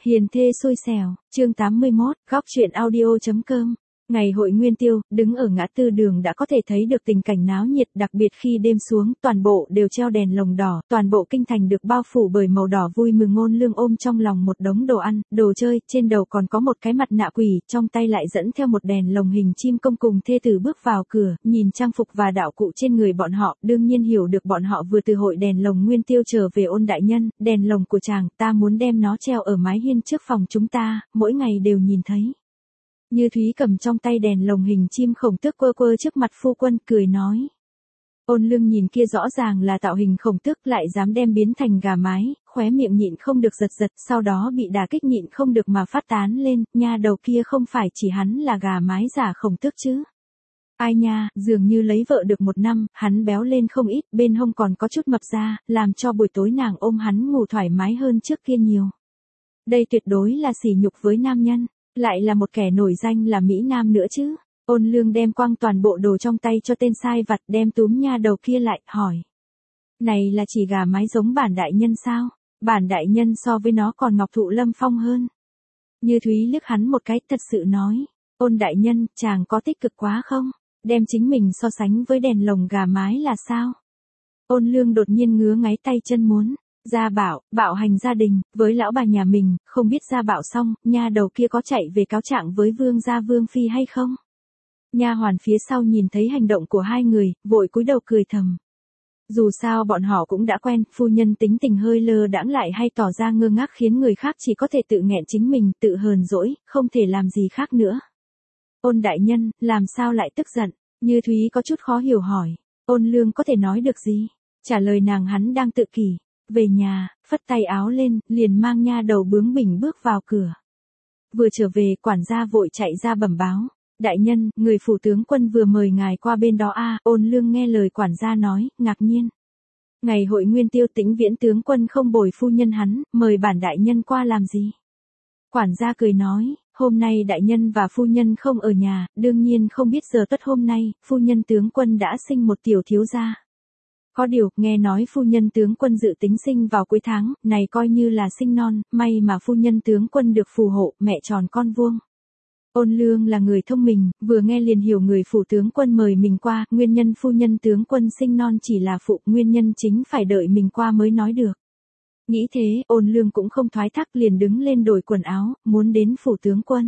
Hiền thê xui xẻo, chương 81, góc truyện audio.com. Ngày hội Nguyên Tiêu, đứng ở ngã tư đường đã có thể thấy được tình cảnh náo nhiệt, đặc biệt khi đêm xuống, toàn bộ đều treo đèn lồng đỏ, toàn bộ kinh thành được bao phủ bởi màu đỏ vui mừng. Ngôn Lương ôm trong lòng một đống đồ ăn, đồ chơi, trên đầu còn có một cái mặt nạ quỷ, trong tay lại dẫn theo một đèn lồng hình chim công cùng thê tử bước vào cửa, nhìn trang phục và đạo cụ trên người bọn họ, đương nhiên hiểu được bọn họ vừa từ hội đèn lồng Nguyên Tiêu trở về. Ôn đại nhân, đèn lồng của chàng, ta muốn đem nó treo ở mái hiên trước phòng chúng ta, mỗi ngày đều nhìn thấy. Như Thúy cầm trong tay đèn lồng hình chim Khổng Tước quơ quơ trước mặt phu quân, cười nói. Ôn Lương nhìn kia rõ ràng là tạo hình Khổng Tước lại dám đem biến thành gà mái, khóe miệng nhịn không được giật giật, sau đó bị đả kích nhịn không được mà phát tán lên, nha đầu kia không phải chỉ hắn là gà mái giả Khổng Tước chứ. Ai nha, dường như lấy vợ được 1 năm, hắn béo lên không ít, bên hông còn có chút mập ra, làm cho buổi tối nàng ôm hắn ngủ thoải mái hơn trước kia nhiều. Đây tuyệt đối là sỉ nhục với nam nhân. Lại là một kẻ nổi danh là Mỹ Nam nữa chứ. Ôn Lương đem quăng toàn bộ đồ trong tay cho tên sai vặt, đem túm nha đầu kia lại, hỏi. Này là chỉ gà mái giống bản đại nhân sao? Bản đại nhân so với nó còn Ngọc Thụ Lâm Phong hơn. Như Thúy liếc hắn một cái, thật sự nói. Ôn đại nhân, chàng có tích cực quá không? Đem chính mình so sánh với đèn lồng gà mái là sao? Ôn Lương đột nhiên ngứa ngáy tay chân muốn. Gia bảo, bạo hành gia đình, với lão bà nhà mình, không biết gia bảo xong, nha đầu kia có chạy về cáo trạng với vương gia vương phi hay không? Nha hoàn phía sau nhìn thấy hành động của hai người, vội cúi đầu cười thầm. Dù sao bọn họ cũng đã quen, phu nhân tính tình hơi lơ đãng lại hay tỏ ra ngơ ngác khiến người khác chỉ có thể tự nghẹn chính mình, tự hờn dỗi, không thể làm gì khác nữa. Ôn đại nhân, làm sao lại tức giận? Như Thúy có chút khó hiểu hỏi. Ôn Lương có thể nói được gì? Trả lời nàng hắn đang tự kỷ. Về nhà, phất tay áo lên, liền mang nha đầu bướng bỉnh bước vào cửa. Vừa trở về, quản gia vội chạy ra bẩm báo. Đại nhân, người phủ tướng quân vừa mời ngài qua bên đó a. Ôn Lương nghe lời quản gia nói, ngạc nhiên. Ngày hội Nguyên Tiêu Tĩnh Viễn tướng quân không bồi phu nhân hắn, mời bản đại nhân qua làm gì? Quản gia cười nói, hôm nay đại nhân và phu nhân không ở nhà, đương nhiên không biết giờ tuất hôm nay, phu nhân tướng quân đã sinh một tiểu thiếu gia. Có điều, nghe nói phu nhân tướng quân dự tính sinh vào cuối tháng, này coi như là sinh non, may mà phu nhân tướng quân được phù hộ, mẹ tròn con vuông. Ôn Lương là người thông minh, vừa nghe liền hiểu người phủ tướng quân mời mình qua, nguyên nhân phu nhân tướng quân sinh non chỉ là phụ, nguyên nhân chính phải đợi mình qua mới nói được. Nghĩ thế, Ôn Lương cũng không thoái thác liền đứng lên đổi quần áo, muốn đến phủ tướng quân.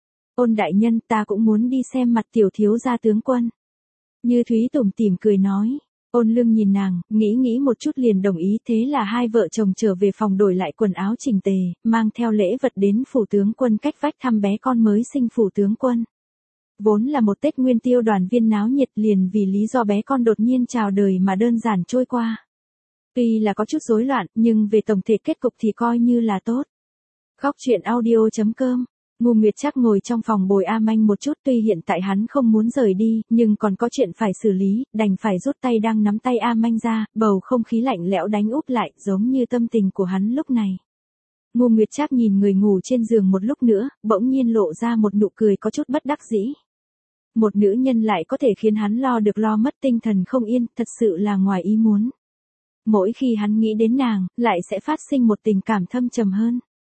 Ôn đại nhân, ta cũng muốn đi xem mặt tiểu thiếu gia tướng quân. Như Thúy tủm tỉm cười nói. Ôn Lương nhìn nàng, nghĩ một chút liền đồng ý, thế là hai vợ chồng trở về phòng đổi lại quần áo chỉnh tề, mang theo lễ vật đến phủ tướng quân cách vách thăm bé con mới sinh phủ tướng quân. Vốn là một Tết Nguyên Tiêu đoàn viên náo nhiệt, liền vì lý do bé con đột nhiên chào đời mà đơn giản trôi qua. Tuy là có chút rối loạn, nhưng về tổng thể kết cục thì coi như là tốt. Góc truyện audio.com. Ngô Nguyệt Trác ngồi trong phòng bồi A Manh một chút, tuy hiện tại hắn không muốn rời đi, nhưng còn có chuyện phải xử lý, đành phải rút tay đang nắm tay A Manh ra, bầu không khí lạnh lẽo đánh úp lại, giống như tâm tình của hắn lúc này. Ngô Nguyệt Trác nhìn người ngủ trên giường một lúc nữa, bỗng nhiên lộ ra một nụ cười có chút bất đắc dĩ. Một nữ nhân lại có thể khiến hắn lo được lo mất, tinh thần không yên, thật sự là ngoài ý muốn. Mỗi khi hắn nghĩ đến nàng, lại sẽ phát sinh một tình cảm thâm trầm hơn.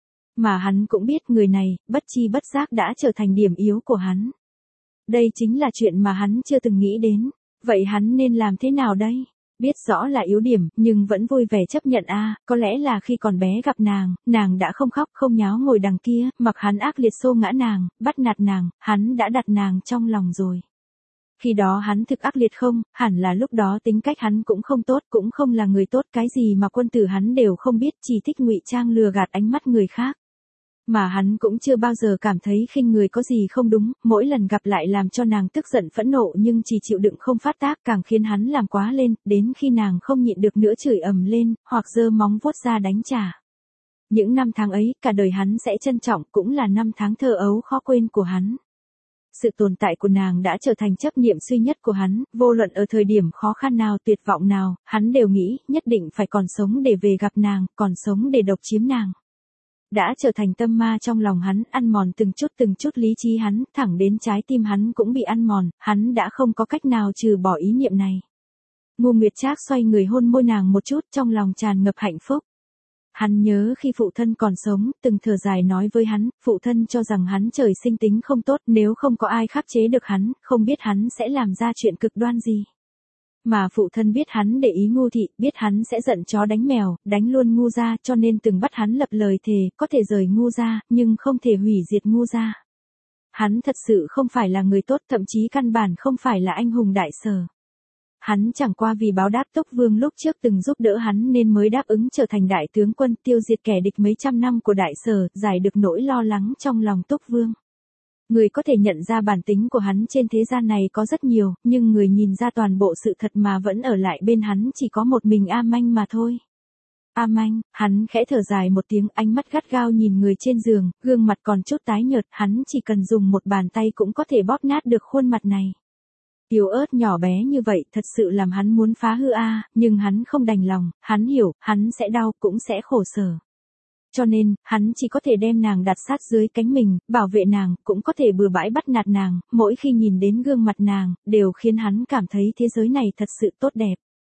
Mà hắn cũng biết người này, bất chi bất giác đã trở thành điểm yếu của hắn. Đây chính là chuyện mà hắn chưa từng nghĩ đến. Vậy hắn nên làm thế nào đây? Biết rõ là yếu điểm, nhưng vẫn vui vẻ chấp nhận có lẽ là khi còn bé gặp nàng đã không khóc không nháo ngồi đằng kia, mặc hắn ác liệt xô ngã nàng, bắt nạt nàng, hắn đã đặt nàng trong lòng rồi. Khi đó hắn thực ác liệt không, hẳn là lúc đó tính cách hắn cũng không tốt, cũng không là người tốt, cái gì mà quân tử hắn đều không biết, chỉ thích ngụy trang lừa gạt ánh mắt người khác. Mà hắn cũng chưa bao giờ cảm thấy khinh người có gì không đúng, mỗi lần gặp lại làm cho nàng tức giận phẫn nộ nhưng chỉ chịu đựng không phát tác, càng khiến hắn làm quá lên, đến khi nàng không nhịn được nữa chửi ầm lên, hoặc giơ móng vuốt ra đánh trả. Những năm tháng ấy, cả đời hắn sẽ trân trọng, cũng là năm tháng thơ ấu khó quên của hắn. Sự tồn tại của nàng đã trở thành chấp niệm duy nhất của hắn, vô luận ở thời điểm khó khăn nào, tuyệt vọng nào, hắn đều nghĩ, nhất định phải còn sống để về gặp nàng, còn sống để độc chiếm nàng. Đã trở thành tâm ma trong lòng hắn, ăn mòn từng chút lý trí hắn, thẳng đến trái tim hắn cũng bị ăn mòn, hắn đã không có cách nào trừ bỏ ý niệm này. Ngô Nguyệt Trác xoay người hôn môi nàng một chút, trong lòng tràn ngập hạnh phúc. Hắn nhớ khi phụ thân còn sống, từng thở dài nói với hắn, phụ thân cho rằng hắn trời sinh tính không tốt, nếu không có ai khắc chế được hắn, không biết hắn sẽ làm ra chuyện cực đoan gì. Mà phụ thân biết hắn để ý Ngô thị, biết hắn sẽ giận chó đánh mèo, đánh luôn Ngô gia, cho nên từng bắt hắn lập lời thề, có thể rời Ngô gia, nhưng không thể hủy diệt Ngô gia. Hắn thật sự không phải là người tốt, thậm chí căn bản không phải là anh hùng đại sở. Hắn chẳng qua vì báo đáp Túc Vương lúc trước từng giúp đỡ hắn nên mới đáp ứng trở thành đại tướng quân tiêu diệt kẻ địch mấy trăm năm của đại sở, giải được nỗi lo lắng trong lòng Túc Vương. Người có thể nhận ra bản tính của hắn trên thế gian này có rất nhiều, nhưng người nhìn ra toàn bộ sự thật mà vẫn ở lại bên hắn chỉ có một mình A Manh mà thôi. A Manh, hắn khẽ thở dài một tiếng, ánh mắt gắt gao nhìn người trên giường, gương mặt còn chút tái nhợt, hắn chỉ cần dùng một bàn tay cũng có thể bóp nát được khuôn mặt này. Yếu ớt nhỏ bé như vậy thật sự làm hắn muốn phá hư nhưng hắn không đành lòng, hắn hiểu, hắn sẽ đau, cũng sẽ khổ sở. Cho nên, hắn chỉ có thể đem nàng đặt sát dưới cánh mình, bảo vệ nàng, cũng có thể bừa bãi bắt nạt nàng, mỗi khi nhìn đến gương mặt nàng, đều khiến hắn cảm thấy thế giới này thật sự tốt đẹp.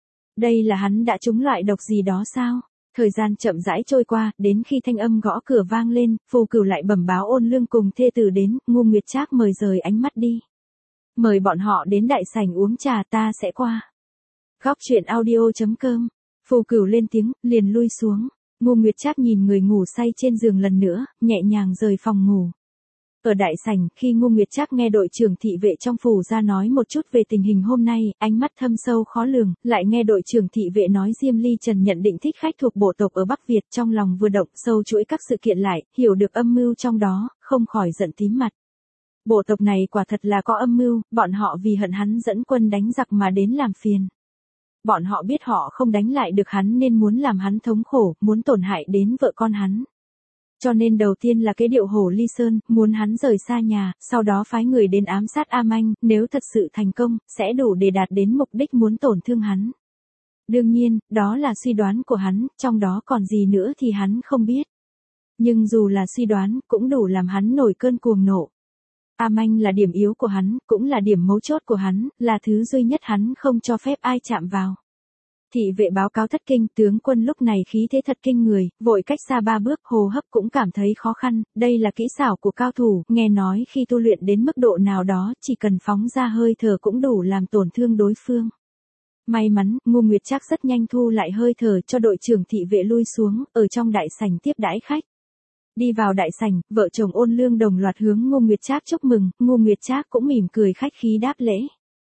Đây là hắn đã trúng loại độc gì đó sao? Thời gian chậm rãi trôi qua, đến khi thanh âm gõ cửa vang lên, Phù Cửu lại bẩm báo Ôn Lương cùng thê tử đến, Ngô Nguyệt Trác mời rời ánh mắt đi. Mời bọn họ đến đại sảnh uống trà, ta sẽ qua. Góc truyện audio.com. Phù Cửu lên tiếng, liền lui xuống. Ngô Nguyệt Trác nhìn người ngủ say trên giường lần nữa, nhẹ nhàng rời phòng ngủ. Ở đại sảnh, khi Ngô Nguyệt Trác nghe đội trưởng thị vệ trong phủ ra nói một chút về tình hình hôm nay, ánh mắt thâm sâu khó lường, lại nghe đội trưởng thị vệ nói Diêm Ly Trần nhận định thích khách thuộc bộ tộc ở Bắc Việt, trong lòng vừa động, sâu chuỗi các sự kiện lại, hiểu được âm mưu trong đó, không khỏi giận tím mặt. Bộ tộc này quả thật là có âm mưu, bọn họ vì hận hắn dẫn quân đánh giặc mà đến làm phiền. Bọn họ biết họ không đánh lại được hắn nên muốn làm hắn thống khổ, muốn tổn hại đến vợ con hắn. Cho nên đầu tiên là cái điệu Hổ Ly Sơn, muốn hắn rời xa nhà, sau đó phái người đến ám sát A Manh, nếu thật sự thành công, sẽ đủ để đạt đến mục đích muốn tổn thương hắn. Đương nhiên, đó là suy đoán của hắn, trong đó còn gì nữa thì hắn không biết. Nhưng dù là suy đoán, cũng đủ làm hắn nổi cơn cuồng nộ. A Manh là điểm yếu của hắn, cũng là điểm mấu chốt của hắn, là thứ duy nhất hắn không cho phép ai chạm vào. Thị vệ báo cáo thất kinh, tướng quân lúc này khí thế thật kinh người, vội cách xa 3 bước, hô hấp cũng cảm thấy khó khăn, đây là kỹ xảo của cao thủ, nghe nói khi tu luyện đến mức độ nào đó, chỉ cần phóng ra hơi thở cũng đủ làm tổn thương đối phương. May mắn, Ngô Nguyệt Trác rất nhanh thu lại hơi thở cho đội trưởng thị vệ lui xuống, ở trong đại sảnh tiếp đãi khách. Đi vào đại sảnh, vợ chồng Ôn Lương đồng loạt hướng Ngô Nguyệt Trác chúc mừng, Ngô Nguyệt Trác cũng mỉm cười khách khí đáp lễ.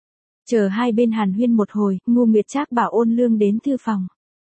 Chờ hai bên hàn huyên một hồi, Ngô Nguyệt Trác bảo Ôn Lương đến thư phòng.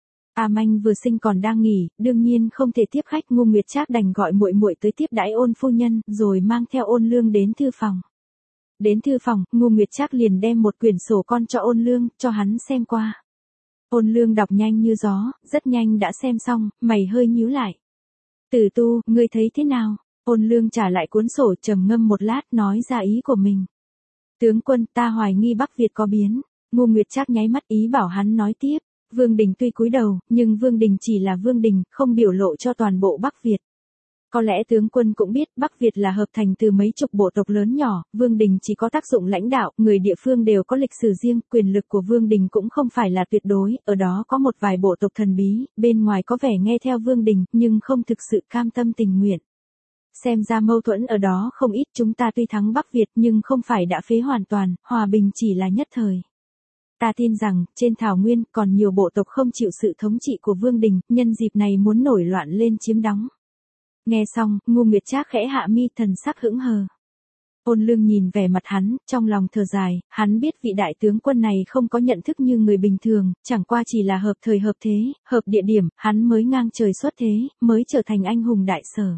A Manh vừa sinh còn đang nghỉ, đương nhiên không thể tiếp khách, Ngô Nguyệt Trác đành gọi muội muội tới tiếp đãi Ôn phu nhân, rồi mang theo Ôn Lương đến thư phòng. Đến thư phòng, Ngô Nguyệt Trác liền đem một quyển sổ con cho Ôn Lương, cho hắn xem qua. Ôn Lương đọc nhanh như gió, rất nhanh đã xem xong, mày hơi nhíu lại. Tử Tu, ngươi thấy thế nào? Ôn Lương trả lại cuốn sổ, trầm ngâm một lát, nói ra ý của mình. Tướng quân, ta hoài nghi Bắc Việt có biến. Ngô Nguyệt Trác nháy mắt ý bảo hắn nói tiếp. Vương Đình tuy cúi đầu, nhưng Vương Đình chỉ là Vương Đình, không biểu lộ cho toàn bộ Bắc Việt. Có lẽ tướng quân cũng biết Bắc Việt là hợp thành từ mấy chục bộ tộc lớn nhỏ, Vương Đình chỉ có tác dụng lãnh đạo, người địa phương đều có lịch sử riêng, quyền lực của Vương Đình cũng không phải là tuyệt đối, ở đó có một vài bộ tộc thần bí, bên ngoài có vẻ nghe theo Vương Đình, nhưng không thực sự cam tâm tình nguyện. Xem ra mâu thuẫn ở đó không ít, chúng ta tuy thắng Bắc Việt nhưng không phải đã phế hoàn toàn, hòa bình chỉ là nhất thời. Ta tin rằng, trên thảo nguyên còn nhiều bộ tộc không chịu sự thống trị của Vương Đình, nhân dịp này muốn nổi loạn lên chiếm đóng. Nghe xong, Ngô Nguyệt Trác khẽ hạ mi, thần sắc hững hờ. Ôn Lương nhìn vẻ mặt hắn, trong lòng thở dài, hắn biết vị đại tướng quân này không có nhận thức như người bình thường, chẳng qua chỉ là hợp thời hợp thế, hợp địa điểm, hắn mới ngang trời xuất thế, mới trở thành anh hùng đại sở.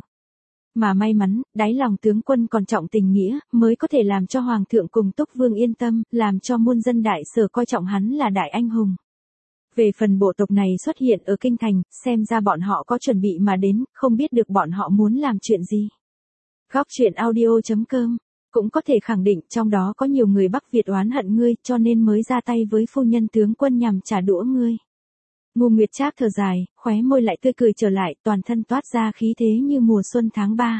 Mà may mắn, đáy lòng tướng quân còn trọng tình nghĩa, mới có thể làm cho Hoàng thượng cùng Túc Vương yên tâm, làm cho muôn dân đại sở coi trọng hắn là đại anh hùng. Về phần bộ tộc này xuất hiện ở kinh thành, xem ra bọn họ có chuẩn bị mà đến, không biết được bọn họ muốn làm chuyện gì. Góc truyện audio.com. Cũng có thể khẳng định trong đó có nhiều người Bắc Việt oán hận ngươi, cho nên mới ra tay với phu nhân tướng quân nhằm trả đũa ngươi. Ngô Nguyệt Trác thở dài, khóe môi lại tươi cười trở lại, toàn thân toát ra khí thế như mùa xuân tháng 3.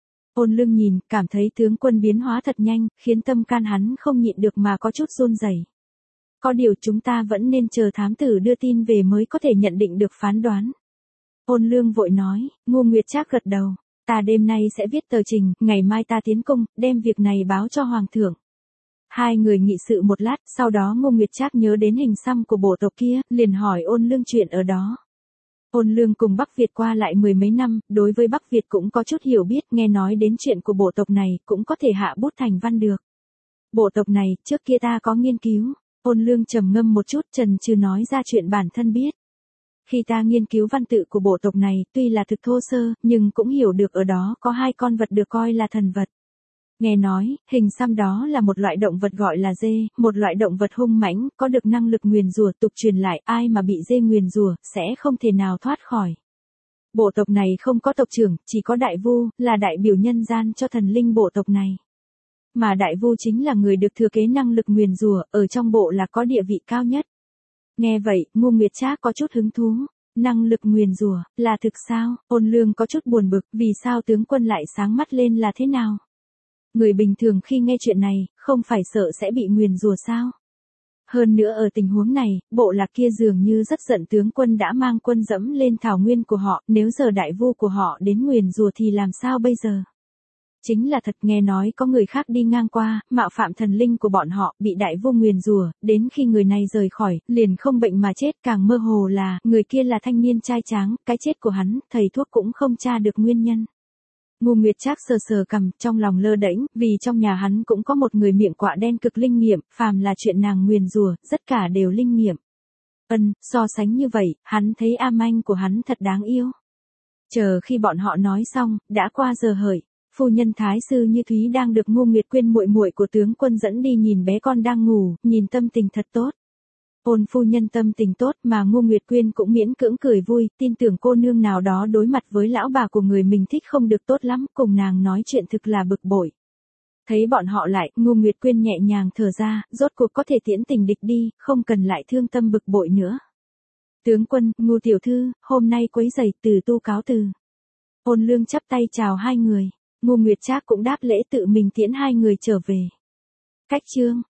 Ôn Lương nhìn, cảm thấy tướng quân biến hóa thật nhanh, khiến tâm can hắn không nhịn được mà có chút run rẩy. Có điều chúng ta vẫn nên chờ thám tử đưa tin về mới có thể nhận định được phán đoán. Ôn Lương vội nói, Ngô Nguyệt Trác gật đầu. Ta đêm nay sẽ viết tờ trình, ngày mai ta tiến cung, đem việc này báo cho Hoàng thượng. Hai người nghị sự một lát, sau đó Ngô Nguyệt Trác nhớ đến hình xăm của bộ tộc kia, liền hỏi Ôn Lương chuyện ở đó. Ôn Lương cùng Bắc Việt qua lại mười mấy năm, đối với Bắc Việt cũng có chút hiểu biết, nghe nói đến chuyện của bộ tộc này, cũng có thể hạ bút thành văn được. Bộ tộc này, trước kia ta có nghiên cứu. Ôn Lương trầm ngâm một chút, chần chừ nói ra chuyện bản thân biết. Khi ta nghiên cứu văn tự của bộ tộc này, tuy là thực thô sơ, nhưng cũng hiểu được ở đó có hai con vật được coi là thần vật. Nghe nói, hình xăm đó là một loại động vật gọi là dê, một loại động vật hung mãnh, có được năng lực nguyền rủa, tục truyền lại, ai mà bị dê nguyền rủa, sẽ không thể nào thoát khỏi. Bộ tộc này không có tộc trưởng, chỉ có đại vu, là đại biểu nhân gian cho thần linh bộ tộc này. Mà đại vu chính là người được thừa kế năng lực nguyền rủa, ở trong bộ là có địa vị cao nhất. Nghe vậy, Ngô Nguyệt Trác có chút hứng thú. Năng lực nguyền rủa, là thực sao? Ôn Lương có chút buồn bực, vì sao tướng quân lại sáng mắt lên là thế nào? Người bình thường khi nghe chuyện này, không phải sợ sẽ bị nguyền rủa sao? Hơn nữa ở tình huống này, bộ lạc kia dường như rất giận tướng quân đã mang quân dẫm lên thảo nguyên của họ, nếu giờ đại vu của họ đến nguyền rủa thì làm sao bây giờ? Chính là thật, nghe nói có người khác đi ngang qua, mạo phạm thần linh của bọn họ, bị đại vu nguyền rủa, đến khi người này rời khỏi, liền không bệnh mà chết, càng mơ hồ là, người kia là thanh niên trai tráng, cái chết của hắn, thầy thuốc cũng không tra được nguyên nhân. Ngô Nguyệt Trác sờ sờ cằm, trong lòng lơ đễnh, vì trong nhà hắn cũng có một người miệng quạ đen cực linh nghiệm, phàm là chuyện nàng nguyền rủa, tất cả đều linh nghiệm. So sánh như vậy, hắn thấy am anh của hắn thật đáng yêu. Chờ khi bọn họ nói xong, đã qua giờ hợi. Phu nhân Thái sư Như Thúy đang được Ngô Nguyệt Quyên muội muội của tướng quân dẫn đi nhìn bé con đang ngủ, nhìn tâm tình thật tốt. Ôn phu nhân tâm tình tốt mà Ngô Nguyệt Quyên cũng miễn cưỡng cười vui, tin tưởng cô nương nào đó đối mặt với lão bà của người mình thích không được tốt lắm, cùng nàng nói chuyện thực là bực bội. Thấy bọn họ lại, Ngô Nguyệt Quyên nhẹ nhàng thở ra, rốt cuộc có thể tiễn tình địch đi, không cần lại thương tâm bực bội nữa. Tướng quân, Ngô tiểu thư, hôm nay quấy rầy, từ tu cáo từ. Ôn Lương chắp tay chào hai người. Ngô Nguyệt Trác cũng đáp lễ tự mình tiễn hai người trở về. Cách chương